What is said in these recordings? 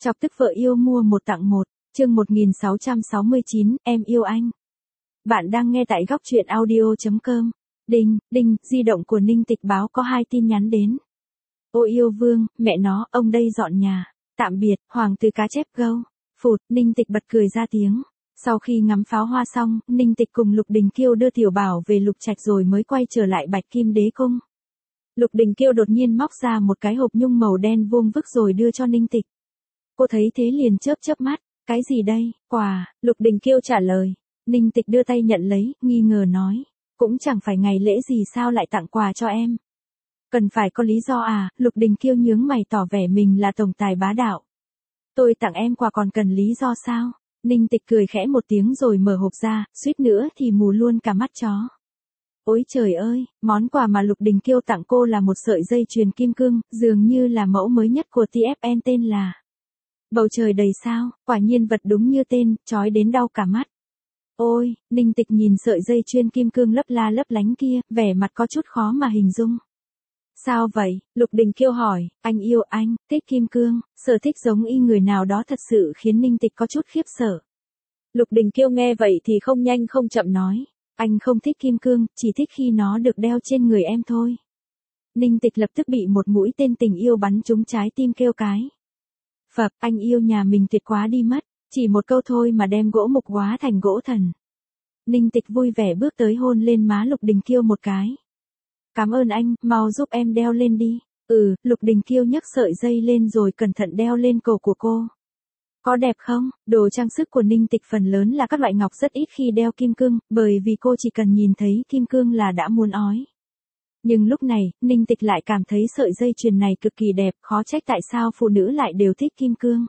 Chọc tức vợ yêu mua một tặng một, chương 1669, em yêu anh. Bạn đang nghe tại góc truyện audio.com. Đinh, đinh, di động của Ninh Tịch báo có 2 tin nhắn đến. Ô yêu vương, mẹ nó, ông đây dọn nhà. Tạm biệt, hoàng tử cá chép gâu. Phụt, Ninh Tịch bật cười ra tiếng. Sau khi ngắm pháo hoa xong, Ninh Tịch cùng Lục Đình Kiêu đưa Tiểu Bảo về Lục Trạch rồi mới quay trở lại Bạch Kim Đế Cung. Lục Đình Kiêu đột nhiên móc ra một cái hộp nhung màu đen vuông vức rồi đưa cho Ninh Tịch. Cô thấy thế liền chớp mắt, cái gì đây, quà, Lục Đình Kiêu trả lời. Ninh Tịch đưa tay nhận lấy, nghi ngờ nói, cũng chẳng phải ngày lễ gì sao lại tặng quà cho em. Cần phải có lý do à, Lục Đình Kiêu nhướng mày tỏ vẻ mình là tổng tài bá đạo. Tôi tặng em quà còn cần lý do sao? Ninh Tịch cười khẽ một tiếng rồi mở hộp ra, suýt nữa thì mù luôn cả mắt chó. Ôi trời ơi, món quà mà Lục Đình Kiêu tặng cô là một sợi dây chuyền kim cương, dường như là mẫu mới nhất của TFN tên là Bầu Trời Đầy Sao, quả nhiên vật đúng như tên, chói đến đau cả mắt. Ôi, Ninh Tịch nhìn sợi dây chuyền kim cương lấp la lấp lánh kia, vẻ mặt có chút khó mà hình dung. Sao vậy? Lục Đình Kiêu hỏi, anh yêu anh, thích kim cương, sở thích giống y người nào đó thật sự khiến Ninh Tịch có chút khiếp sợ. Lục Đình Kiêu nghe vậy thì không nhanh không chậm nói, anh không thích kim cương, chỉ thích khi nó được đeo trên người em thôi. Ninh Tịch lập tức bị một mũi tên tình yêu bắn trúng trái tim kêu cái. Phập, anh yêu nhà mình tuyệt quá đi mất, chỉ một câu thôi mà đem gỗ mục hóa thành gỗ thần. Ninh Tịch vui vẻ bước tới hôn lên má Lục Đình Kiêu một cái. Cảm ơn anh, mau giúp em đeo lên đi. Lục Đình Kiêu nhấc sợi dây lên rồi cẩn thận đeo lên cổ của cô. Có đẹp không? Đồ trang sức của Ninh Tịch phần lớn là các loại ngọc rất ít khi đeo kim cương, bởi vì cô chỉ cần nhìn thấy kim cương là đã muốn ói. Nhưng lúc này, Ninh Tịch lại cảm thấy sợi dây chuyền này cực kỳ đẹp, khó trách tại sao phụ nữ lại đều thích kim cương.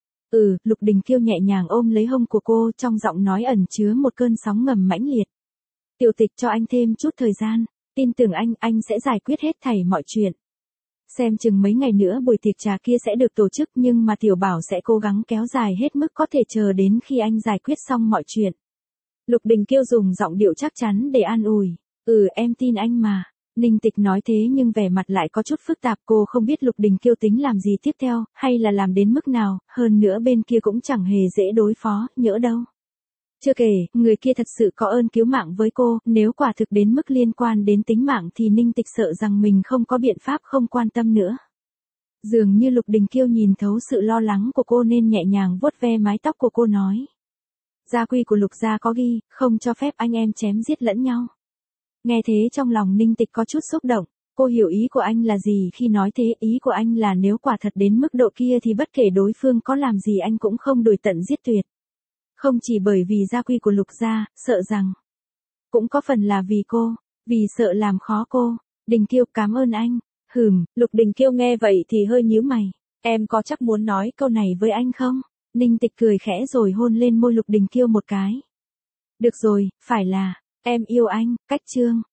Lục Đình Kiêu nhẹ nhàng ôm lấy hông của cô, trong giọng nói ẩn chứa một cơn sóng ngầm mãnh liệt. Tiểu Tịch cho anh thêm chút thời gian, tin tưởng anh sẽ giải quyết hết thảy mọi chuyện. Xem chừng mấy ngày nữa buổi tiệc trà kia sẽ được tổ chức nhưng mà Tiểu Bảo sẽ cố gắng kéo dài hết mức có thể chờ đến khi anh giải quyết xong mọi chuyện. Lục Đình Kiêu dùng giọng điệu chắc chắn để an ủi. Em tin anh mà. Ninh Tịch nói thế nhưng vẻ mặt lại có chút phức tạp, cô không biết Lục Đình Kiêu tính làm gì tiếp theo, hay là làm đến mức nào, hơn nữa bên kia cũng chẳng hề dễ đối phó, nhỡ đâu. Chưa kể, người kia thật sự có ơn cứu mạng với cô, nếu quả thực đến mức liên quan đến tính mạng thì Ninh Tịch sợ rằng mình không có biện pháp không quan tâm nữa. Dường như Lục Đình Kiêu nhìn thấu sự lo lắng của cô nên nhẹ nhàng vuốt ve mái tóc của cô nói. Gia quy của Lục gia có ghi, không cho phép anh em chém giết lẫn nhau. Nghe thế trong lòng Ninh Tịch có chút xúc động, cô hiểu ý của anh là gì khi nói thế, ý của anh là nếu quả thật đến mức độ kia thì bất kể đối phương có làm gì anh cũng không đuổi tận giết tuyệt. Không chỉ bởi vì gia quy của Lục gia, sợ rằng cũng có phần là vì cô, vì sợ làm khó cô. Đình Kiêu cảm ơn anh. Lục Đình Kiêu nghe vậy thì hơi nhíu mày. Em có chắc muốn nói câu này với anh không? Ninh Tịch cười khẽ rồi hôn lên môi Lục Đình Kiêu một cái. Được rồi, phải là, em yêu anh, cách chương.